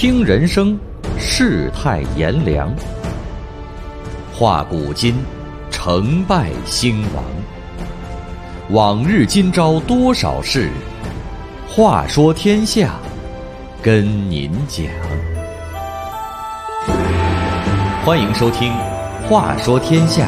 听人生，世态炎凉，话古今，成败兴亡。往日今朝多少事，话说天下，跟您讲。欢迎收听《话说天下》。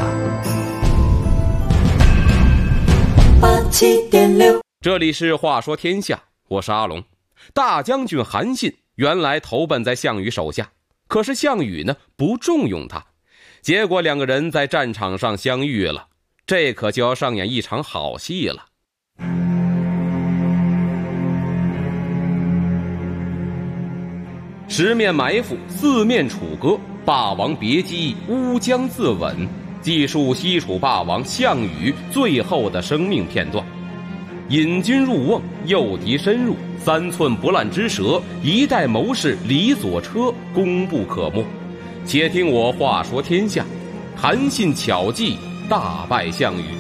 87.6，这里是话说天下，我是阿龙。大将军韩信原来投奔在项羽手下，可是项羽呢不重用他，结果两个人在战场上相遇了，这可就要上演一场好戏了。十面埋伏，四面楚歌，霸王别姬，乌江自刎，记述西楚霸王项羽最后的生命片段。引军入瓮，诱敌深入，三寸不烂之舌，一代谋士李左车，功不可没。且听我话说天下，韩信巧计大败项羽。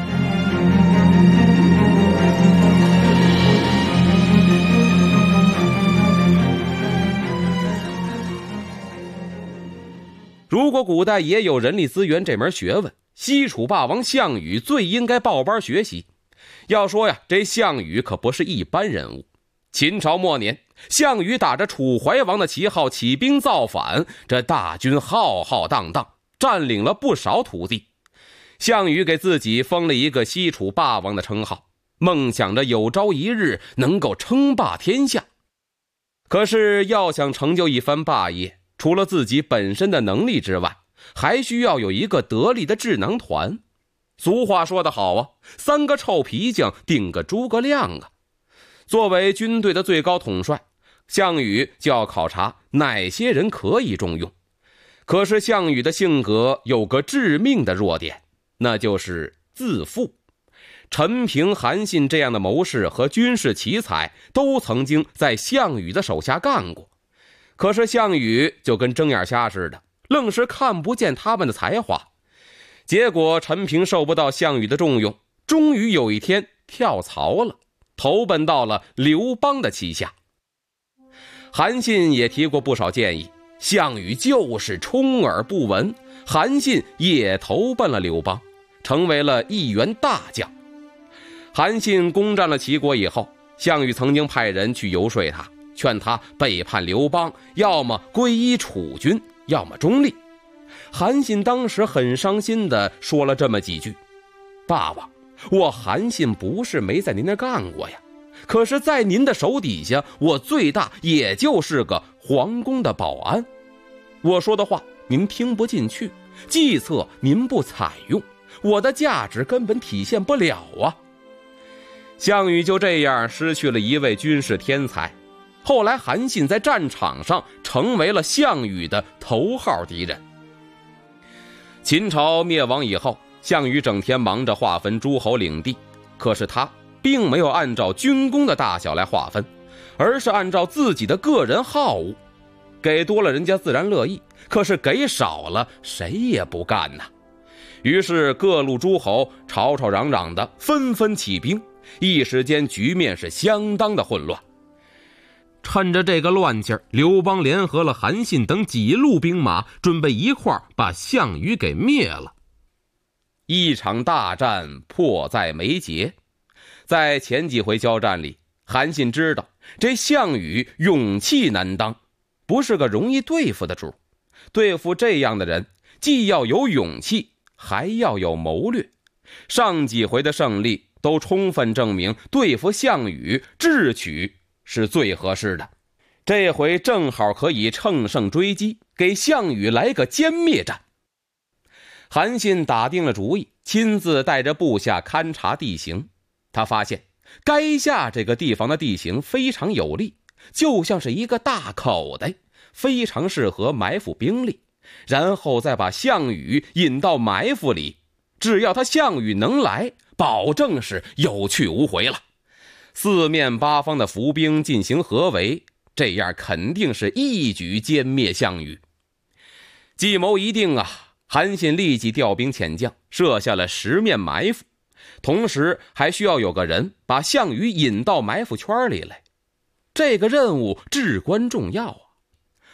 如果古代也有人力资源这门学问，西楚霸王项羽最应该报班学习。要说呀，这项羽可不是一般人物。秦朝末年，项羽打着楚怀王的旗号起兵造反，这大军浩浩荡荡，占领了不少土地。项羽给自己封了一个西楚霸王的称号，梦想着有朝一日能够称霸天下。可是要想成就一番霸业，除了自己本身的能力之外，还需要有一个得力的智囊团。俗话说得好啊，三个臭皮匠顶个诸葛亮啊。作为军队的最高统帅，项羽就要考察哪些人可以重用。可是项羽的性格有个致命的弱点，那就是自负。陈平、韩信这样的谋士和军事奇才都曾经在项羽的手下干过，可是项羽就跟睁眼瞎似的，愣是看不见他们的才华。结果陈平受不到项羽的重用，终于有一天跳槽了，投奔到了刘邦的旗下。韩信也提过不少建议，项羽就是充耳不闻，韩信也投奔了刘邦，成为了一员大将。韩信攻占了齐国以后，项羽曾经派人去游说他，劝他背叛刘邦，要么皈依楚军，要么中立。韩信当时很伤心地说了这么几句：爸爸，我韩信不是没在您那干过呀，可是在您的手底下，我最大也就是个皇宫的保安。我说的话您听不进去，计策您不采用，我的价值根本体现不了啊。项羽就这样失去了一位军事天才。后来韩信在战场上成为了项羽的头号敌人。秦朝灭亡以后，项羽整天忙着划分诸侯领地，可是他并没有按照军功的大小来划分，而是按照自己的个人好恶。给多了人家自然乐意，可是给少了谁也不干呐。于是各路诸侯吵吵嚷嚷的纷纷起兵，一时间局面是相当的混乱。趁着这个乱劲儿，刘邦联合了韩信等几路兵马，准备一块儿把项羽给灭了。一场大战迫在眉睫。在前几回交战里，韩信知道这项羽勇气难当，不是个容易对付的主。对付这样的人，既要有勇气，还要有谋略。上几回的胜利都充分证明，对付项羽智取是最合适的。这回正好可以乘胜追击，给项羽来个歼灭战。韩信打定了主意，亲自带着部下勘察地形。他发现垓下这个地方的地形非常有利，就像是一个大口袋，非常适合埋伏兵力，然后再把项羽引到埋伏里，只要他项羽能来，保证是有去无回了。四面八方的伏兵进行合围，这样肯定是一举歼灭项羽。计谋一定啊，韩信立即调兵遣将，设下了10面埋伏，同时还需要有个人把项羽引到埋伏圈里来。这个任务至关重要啊！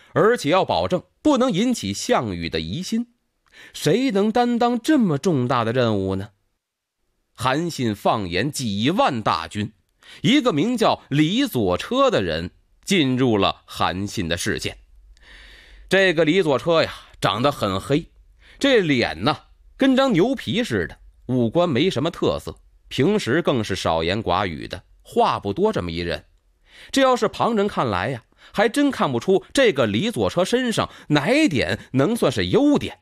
而且要保证不能引起项羽的疑心。谁能担当这么重大的任务呢？韩信放眼几万大军，一个名叫李左车的人进入了韩信的视线。这个李左车呀，长得很黑，这脸呢跟张牛皮似的，五官没什么特色，平时更是少言寡语的，话不多这么一人。这要是旁人看来呀，还真看不出这个李左车身上哪一点能算是优点。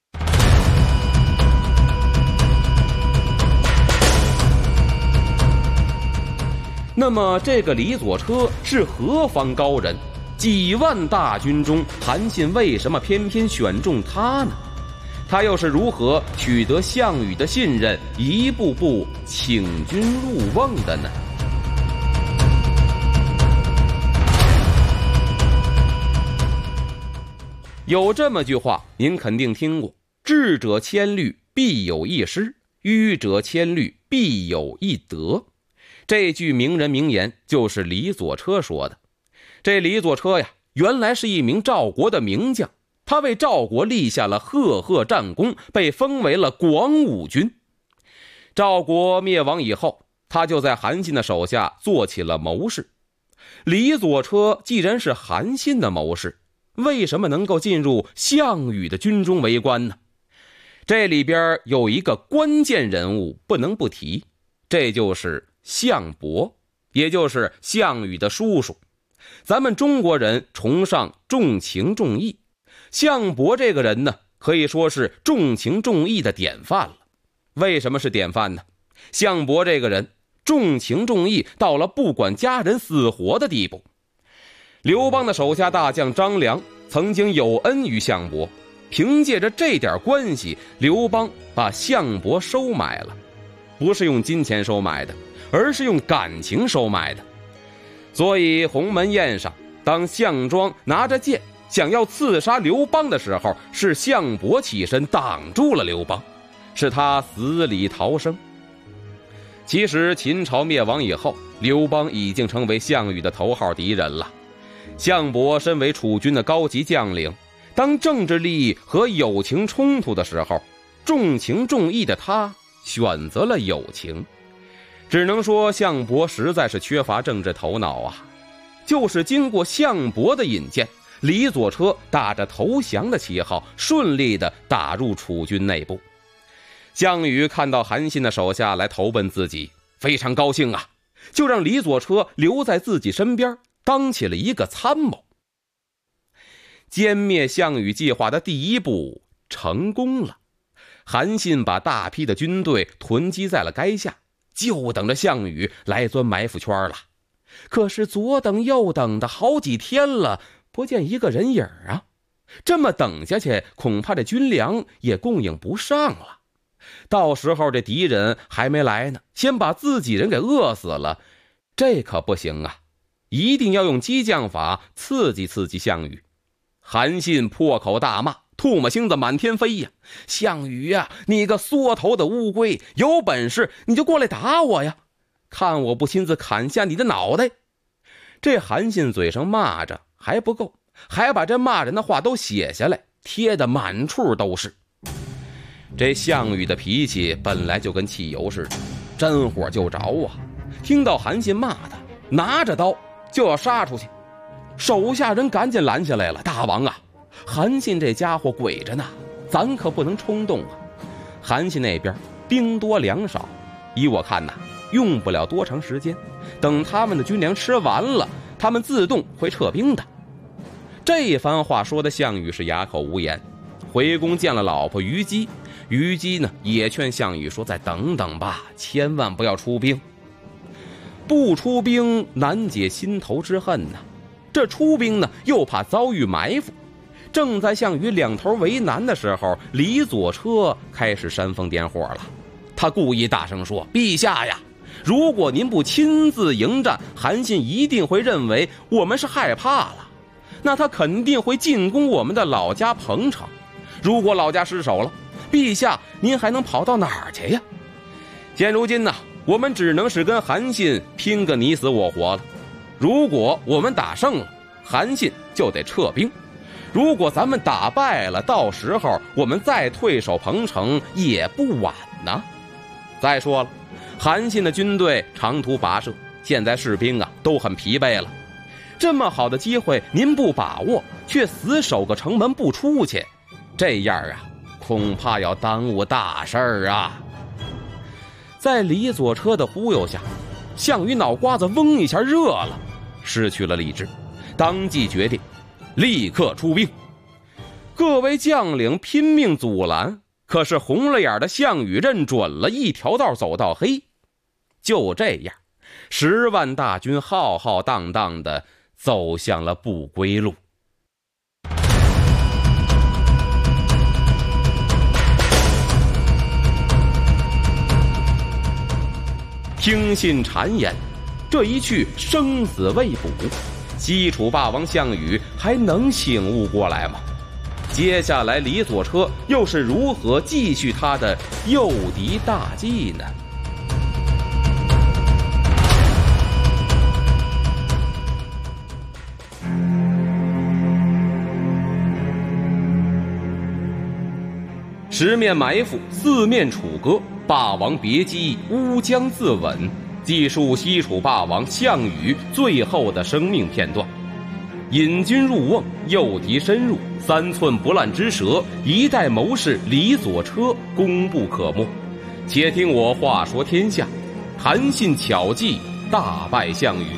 那么这个李左车是何方高人？几万大军中，韩信为什么偏偏选中他呢？他又是如何取得项羽的信任，一步步请君入瓮的呢？有这么句话，您肯定听过：智者千虑，必有一失；愚者千虑，必有一得。这句名人名言就是李左车说的。这李左车呀，原来是一名赵国的名将，他为赵国立下了赫赫战功，被封为了广武军。赵国灭亡以后，他就在韩信的手下做起了谋士。李左车既然是韩信的谋士，为什么能够进入项羽的军中为官呢？这里边有一个关键人物不能不提，这就是项伯，也就是项羽的叔叔。咱们中国人崇尚重情重义，项伯这个人呢，可以说是重情重义的典范了。为什么是典范呢？项伯这个人重情重义到了不管家人死活的地步。刘邦的手下大将张良曾经有恩于项伯，凭借着这点关系，刘邦把项伯收买了，不是用金钱收买的，而是用感情收买的。所以鸿门宴上，当项庄拿着剑想要刺杀刘邦的时候，是项伯起身挡住了刘邦，是他死里逃生。其实秦朝灭亡以后，刘邦已经成为项羽的头号敌人了。项伯身为楚军的高级将领，当政治利益和友情冲突的时候，重情重义的他选择了友情。只能说项伯实在是缺乏政治头脑啊！就是经过项伯的引荐，李左车打着投降的旗号，顺利地打入楚军内部。项羽看到韩信的手下来投奔自己，非常高兴啊，就让李左车留在自己身边，当起了一个参谋。歼灭项羽计划的第一步成功了，韩信把大批的军队囤积在了垓下，就等着项羽来钻埋伏圈了。可是左等右等的好几天了，不见一个人影啊！这么等下去，恐怕这军粮也供应不上了。到时候这敌人还没来呢，先把自己人给饿死了，这可不行啊！一定要用激将法刺激刺激项羽。韩信破口大骂，唾沫星子满天飞呀！项羽呀，你个缩头的乌龟，有本事你就过来打我呀！看我不亲自砍下你的脑袋！这韩信嘴上骂着还不够，还把这骂人的话都写下来，贴得满处都是。这项羽的脾气本来就跟汽油似的，沾火就着啊！听到韩信骂他，拿着刀就要杀出去，手下人赶紧拦下来了。大王啊，韩信这家伙鬼着呢，咱可不能冲动啊！韩信那边兵多粮少，依我看呐，用不了多长时间，等他们的军粮吃完了，他们自动会撤兵的。这番话说的项羽是哑口无言。回宫见了老婆虞姬，虞姬呢也劝项羽说：“再等等吧，千万不要出兵。不出兵难解心头之恨呐，这出兵呢又怕遭遇埋伏。”正在项羽两头为难的时候，李左车开始煽风点火了。他故意大声说：“陛下呀，如果您不亲自迎战，韩信一定会认为我们是害怕了，那他肯定会进攻我们的老家彭城。如果老家失守了，陛下您还能跑到哪儿去呀？现如今呢，我们只能是跟韩信拼个你死我活了。如果我们打胜了，韩信就得撤兵， 如果咱们打败了，到时候我们再退守彭城也不晚呢。再说了，韩信的军队长途跋涉，现在士兵都很疲惫了。这么好的机会您不把握，却死守个城门不出去，这样恐怕要耽误大事儿啊。在李左车的忽悠下，项羽脑瓜子嗡一下热了，失去了理智，当即决定立刻出兵。各位将领拼命阻拦，可是红了眼的项羽认准了，一条道走到黑。就这样，10万大军浩浩荡荡地走向了不归路。听信谗言，这一去生死未卜，西楚霸王项羽还能醒悟过来吗？接下来李左车又是如何继续他的诱敌大计呢？十面埋伏，四面楚歌，霸王别姬，乌江自刎，记述西楚霸王项羽最后的生命片段。引军入瓮，诱敌深入，3寸不烂之舌，一代谋士李左车功不可没。且听我话说天下，韩信巧计大败项羽。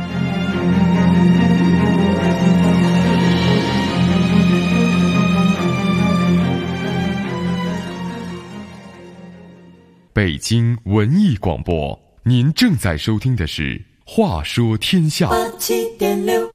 北京文艺广播，您正在收听的是《话说天下》。 87.6。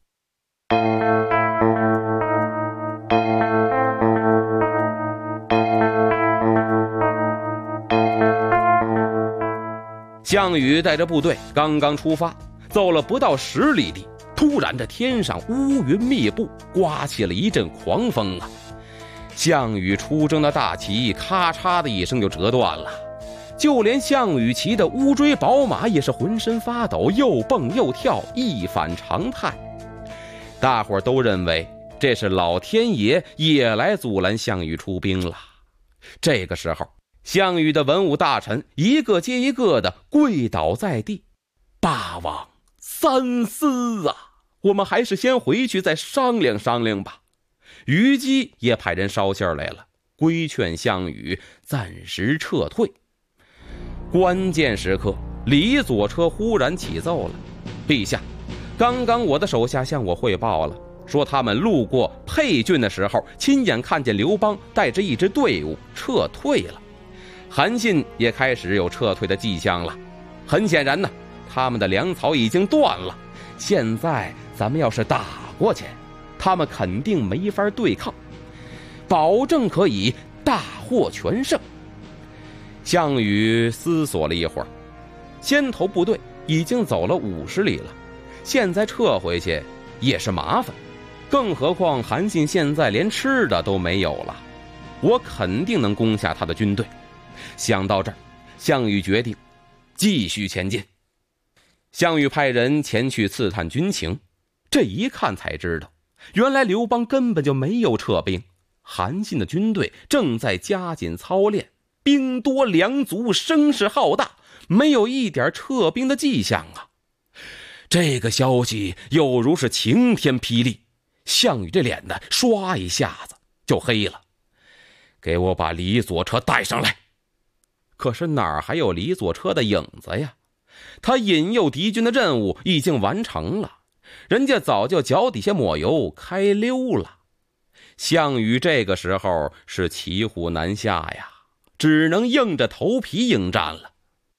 项羽带着部队刚刚出发，走了不到10里地，突然这天上乌云密布，刮起了一阵狂风啊！项羽出征的大旗咔嚓的一声就折断了。就连项羽骑的乌骓宝马也是浑身发抖，又蹦又跳，一反常态。大伙儿都认为这是老天爷也来阻拦项羽出兵了。这个时候，项羽的文武大臣一个接一个的跪倒在地。霸王三思啊，我们还是先回去再商量商量吧。虞姬也派人捎信来了，规劝项羽暂时撤退。关键时刻，李左车忽然启奏了：陛下，刚刚我的手下向我汇报了，说他们路过沛郡的时候，亲眼看见刘邦带着一支队伍撤退了。韩信也开始有撤退的迹象了。很显然呢，他们的粮草已经断了。现在咱们要是打过去，他们肯定没法对抗，保证可以大获全胜。项羽思索了一会儿，先头部队已经走了50里了，现在撤回去也是麻烦，更何况韩信现在连吃的都没有了，我肯定能攻下他的军队。想到这儿，项羽决定继续前进。项羽派人前去刺探军情，这一看才知道，原来刘邦根本就没有撤兵，韩信的军队正在加紧操练，兵多粮足，声势浩大，没有一点撤兵的迹象啊！这个消息又如是晴天霹雳，项羽这脸呢，唰一下子就黑了。给我把李左车带上来！可是哪儿还有李左车的影子呀？他引诱敌军的任务已经完成了，人家早就脚底下抹油开溜了。项羽这个时候是骑虎难下呀，只能硬着头皮应战了。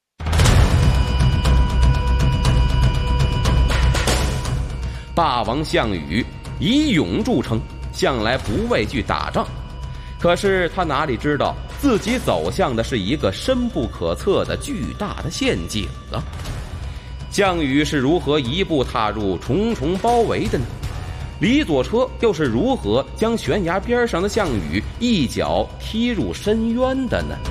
霸王项羽以勇著称，向来不畏惧打仗，可是他哪里知道自己走向的是一个深不可测的巨大的陷阱啊！项羽是如何一步踏入重重包围的呢？李左车又是如何将悬崖边上的项羽一脚踢入深渊的呢？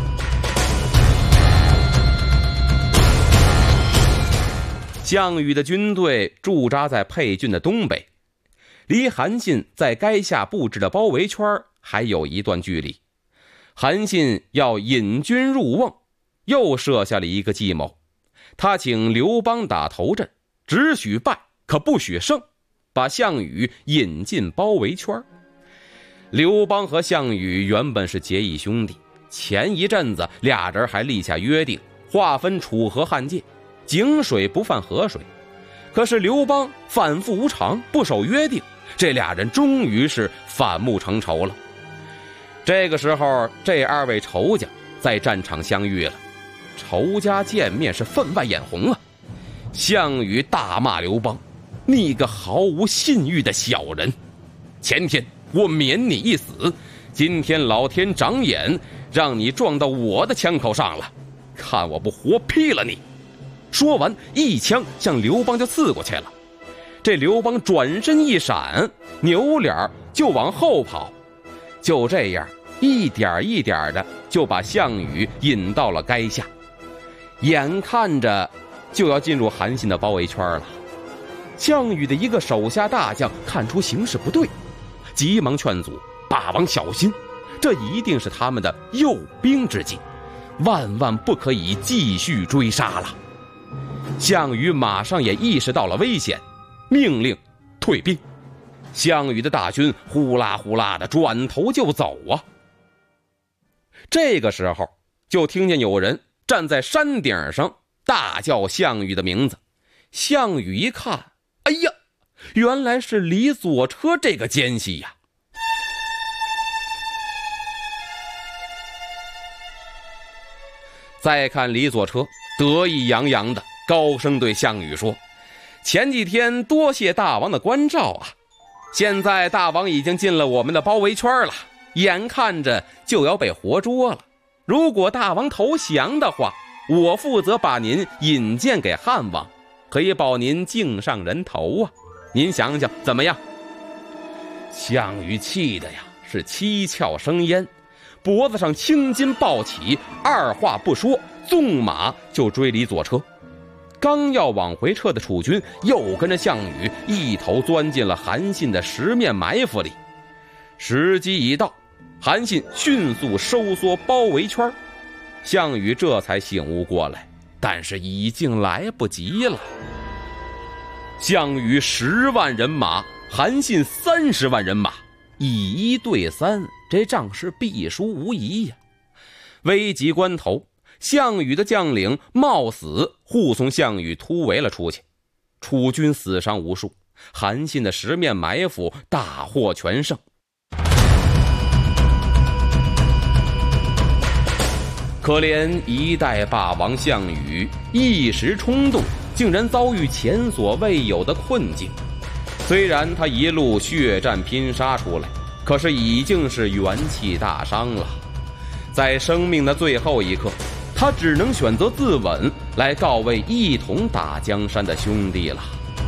项羽的军队驻扎在沛郡的东北， 离韩信在垓下布置的包围圈还有一段距离。韩信要引军入瓮，又设下了一个计谋。他请刘邦打头阵，只许败可不许胜，把项羽引进包围圈。刘邦和项羽原本是结义兄弟，前一阵子俩人还立下约定，划分楚河汉界，井水不犯河水。可是刘邦反复无常，不守约定，这俩人终于是反目成仇了。这个时候，这二位仇家在战场相遇了，仇家见面是分外眼红啊。项羽大骂刘邦：“你个毫无信誉的小人！前天我免你一死，今天老天长眼，让你撞到我的枪口上了，看我不活劈了你！”说完，一枪向刘邦就刺过去了。这刘邦转身一闪，扭脸就往后跑。就这样，一点一点的就把项羽引到了垓下，眼看着就要进入韩信的包围圈了。项羽的一个手下大将看出形势不对，急忙劝阻：“大王小心，这一定是他们的诱兵之计，万万不可以继续追杀了。”项羽马上也意识到了危险，命令退兵。项羽的大军呼啦呼啦的转头就走啊。这个时候，就听见有人站在山顶上大叫项羽的名字。项羽一看，哎呀，原来是李左车这个奸细呀。再看李左车得意洋洋的高声对项羽说：“前几天多谢大王的关照啊，现在大王已经进了我们的包围圈了，眼看着就要被活捉了。如果大王投降的话，我负责把您引荐给汉王，可以保您颈上人头啊，您想想怎么样？”项羽气的呀是七窍生烟，脖子上青筋暴起，二话不说，纵马就追李左车。刚要往回撤的楚军又跟着项羽一头钻进了韩信的十面埋伏里。时机一到，韩信迅速收缩包围圈，项羽这才醒悟过来，但是已经来不及了。项羽10万人马，韩信30万人马，以1对3，这仗是必输无疑呀。危急关头，项羽的将领冒死护送项羽突围了出去，楚军死伤无数，韩信的十面埋伏大获全胜。可怜一代霸王项羽一时冲动，竟然遭遇前所未有的困境。虽然他一路血战拼杀出来，可是已经是元气大伤了。在生命的最后一刻，他只能选择自刎，来告慰一同打江山的兄弟了。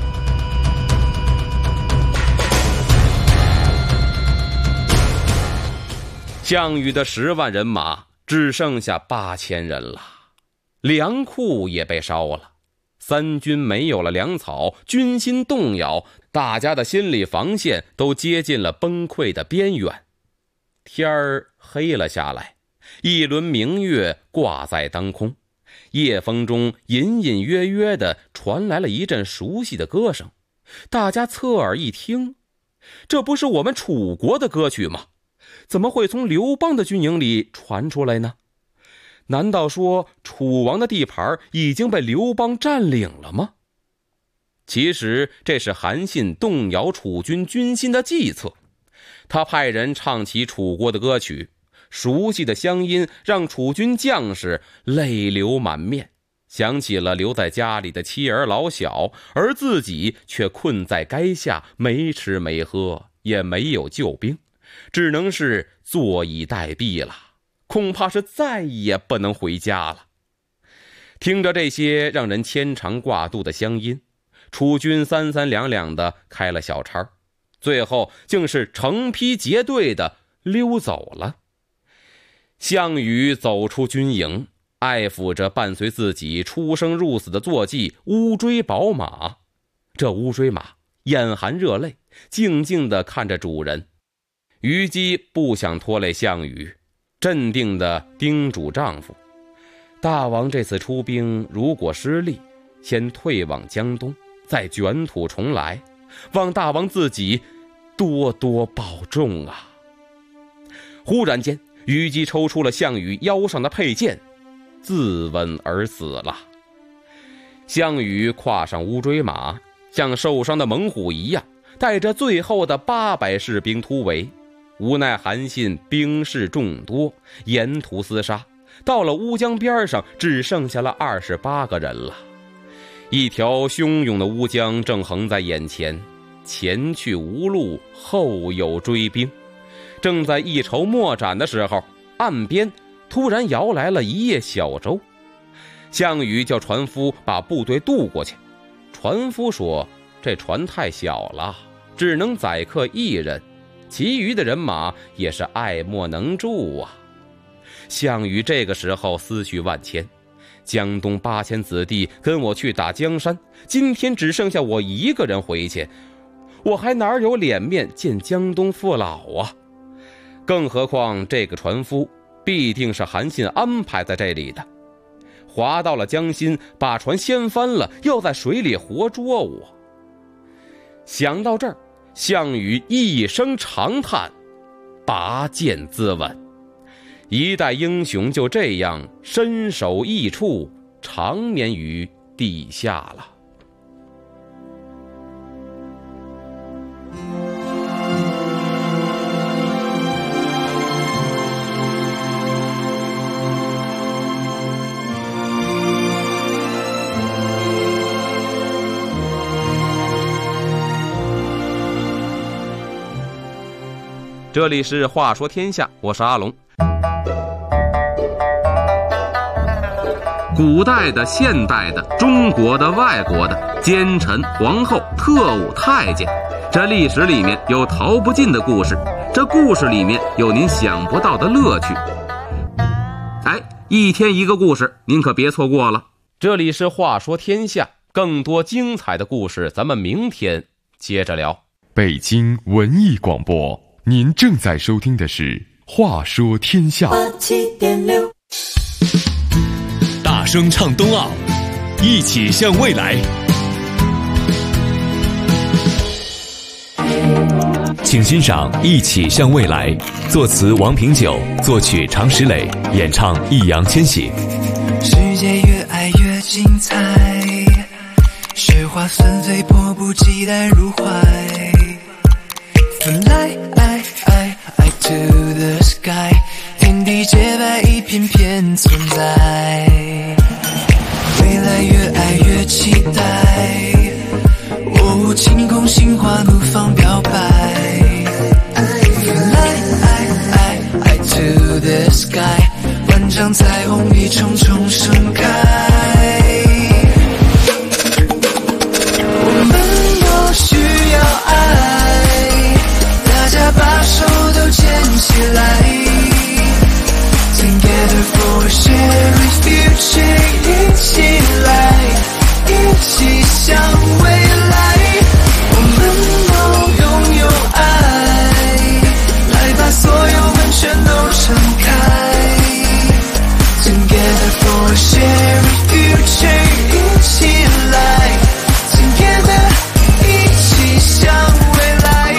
项羽的10万人马只剩下8000人了，粮库也被烧了，三军没有了粮草，军心动摇，大家的心理防线都接近了崩溃的边缘。天儿黑了下来，一轮明月挂在当空，夜风中隐隐约约地传来了一阵熟悉的歌声。大家侧耳一听，这不是我们楚国的歌曲吗？怎么会从刘邦的军营里传出来呢？难道说楚王的地盘已经被刘邦占领了吗？其实这是韩信动摇楚军军心的计策。他派人唱起楚国的歌曲，熟悉的乡音让楚军将士泪流满面，想起了留在家里的妻儿老小，而自己却困在垓下，没吃没喝，也没有救兵，只能是坐以待毙了，恐怕是再也不能回家了。听着这些让人牵肠挂肚的乡音，楚军三三两两的开了小差，最后竟是成批结队的溜走了。项羽走出军营，爱抚着伴随自己出生入死的坐骑乌骓宝马。这乌骓马眼含热泪，静静地看着主人。虞姬不想拖累项羽，镇定地叮嘱丈夫，大王这次出兵如果失利，先退往江东，再卷土重来，望大王自己多多保重啊。忽然间，虞姬抽出了项羽腰上的佩剑，自刎而死了。项羽跨上乌骓马，像受伤的猛虎一样，带着最后的800士兵突围。无奈韩信兵士众多，沿途厮杀，到了乌江边上，只剩下了28个人了。一条汹涌的乌江正横在眼前，前去无路，后有追兵。正在一筹莫展的时候，岸边突然摇来了一叶小舟。项羽叫船夫把部队渡过去。船夫说，这船太小了，只能载客1人，其余的人马也是爱莫能助啊。项羽这个时候思绪万千，江东8000子弟跟我去打江山，今天只剩下我一个人回去，我还哪有脸面见江东父老啊？更何况这个船夫必定是韩信安排在这里的，划到了江心，把船掀翻了，要在水里活捉我。想到这儿，项羽一声长叹，拔剑自刎。一代英雄就这样身首异处，长眠于地下了。这里是话说天下，我是阿龙。古代的、现代的、中国的、外国的，奸臣、皇后、特务、太监，这历史里面有逃不尽的故事，这故事里面有您想不到的乐趣。一天一个故事，您可别错过了。这里是话说天下，更多精彩的故事咱们明天接着聊。 北京文艺广播，您正在收听的是话说天下。 87.6， 大声唱冬奥，一起向未来。请欣赏《一起向未来》，作词王平久，作曲常石磊，演唱易烊千玺。 世界越爱越精彩，雪花纷飞，迫不及待入怀。Fly to the sky， 天地洁白，一片片存在。未来越爱越期待，晴空心花怒放表白。Fly to the sky， 万丈彩虹一重重盛开。我们都需要爱，大家把手都牵起来。Together for a shared future， 一起来，一起向未来。我们都拥有爱，来把所有门全都敞开。Together for a shared future， 一起来 Together， 一起向未来。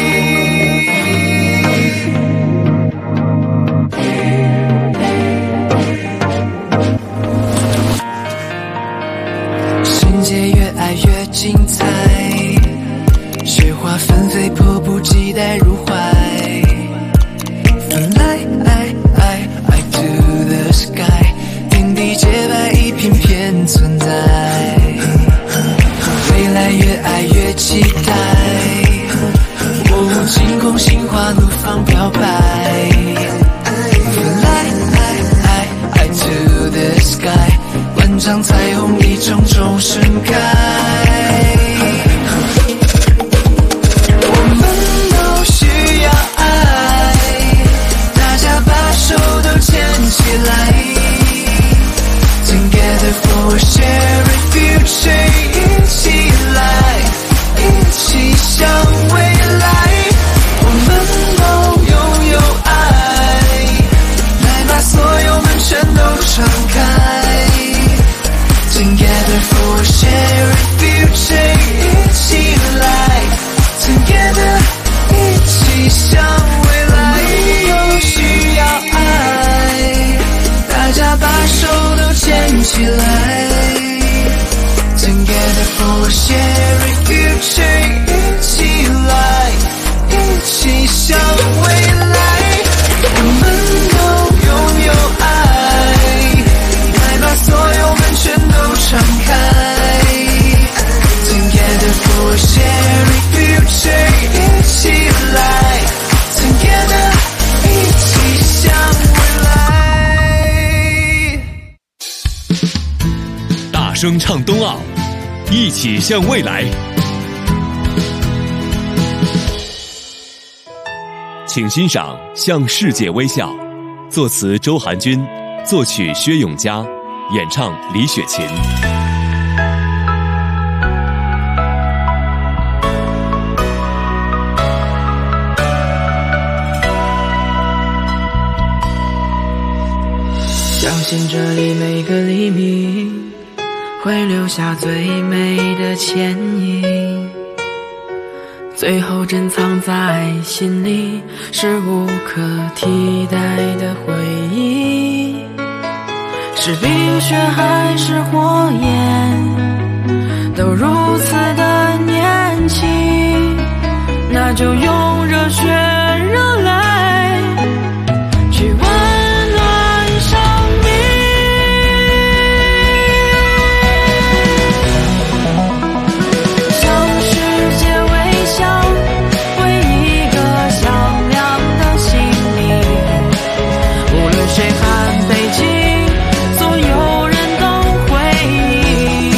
世界越爱越精彩，雪花纷飞，迫不及待入怀。Fly to the sky， 天地洁白，一片片存在。未来越爱越期待，晴空心花怒放表白。Fly to the sky， 万丈彩虹一重重盛开。我们都需要爱，大家把手都牵起来。Together for a shared future， 一起来，一起向 for sharing future， 一起来，一起向未来，我们都拥有爱，来把所有门全都敞开。Together for sharing future， 一起来 ，Together 一起向未来。 大声唱冬奥，一起向未来。请欣赏《向世界微笑》，作词周寒君，作曲薛永嘉，演唱李雪琴。 相信这里每个黎明会留下最美的倩影，最后珍藏在心里，是无可替代的回忆。是冰雪还是火焰，都如此的年轻，那就用热血热泪去温暖生命。向世界微笑，为一个响亮的心灵，无论谁喊北京，所有人都回应。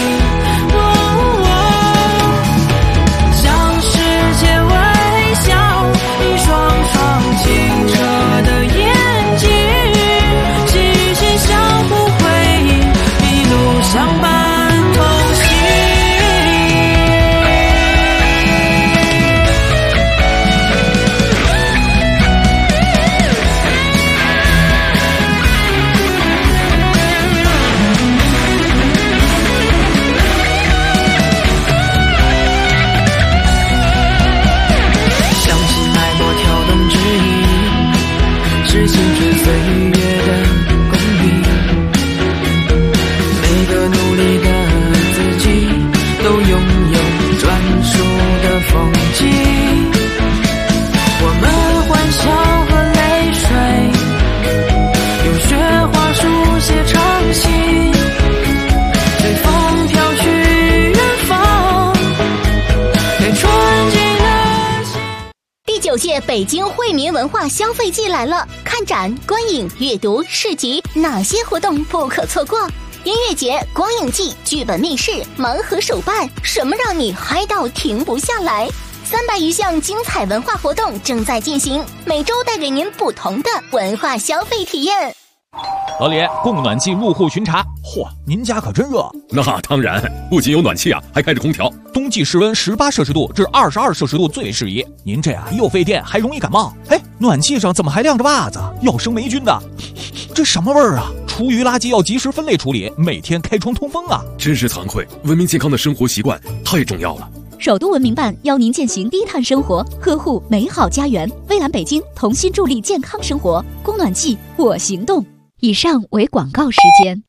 向世界微笑，一双双清澈的眼睛，心心相互回应，一路相伴同行。相信脉搏跳动指引，是青春岁月的公平。每个努力的自己，都拥有专属的风景。我们欢笑和泪水，用雪花书写长信，随风飘去远方，给纯净的心。 第9届北京惠民文化消费季来了，看展、观影、阅读、市集，哪些活动不可错过？音乐节、光影季、剧本密室、盲盒手办，什么让你嗨到停不下来？300余项精彩文化活动正在进行，每周带给您不同的文化消费体验。 老李，供暖季入户巡查。嚯，您家可真热！ 那当然，不仅有暖气啊，还开着空调。 冬季室温18摄氏度至22摄氏度最适宜。您这样又费电，还容易感冒。哎，暖气上怎么还晾着袜子？要生霉菌的。这什么味儿啊？厨余垃圾要及时分类处理，每天开窗通风啊！ 真是惭愧，文明健康的生活习惯太重要了。 首都文明办邀您践行低碳生活，呵护美好家园。蔚蓝北京同心助力健康生活，供暖季我行动。以上为广告时间。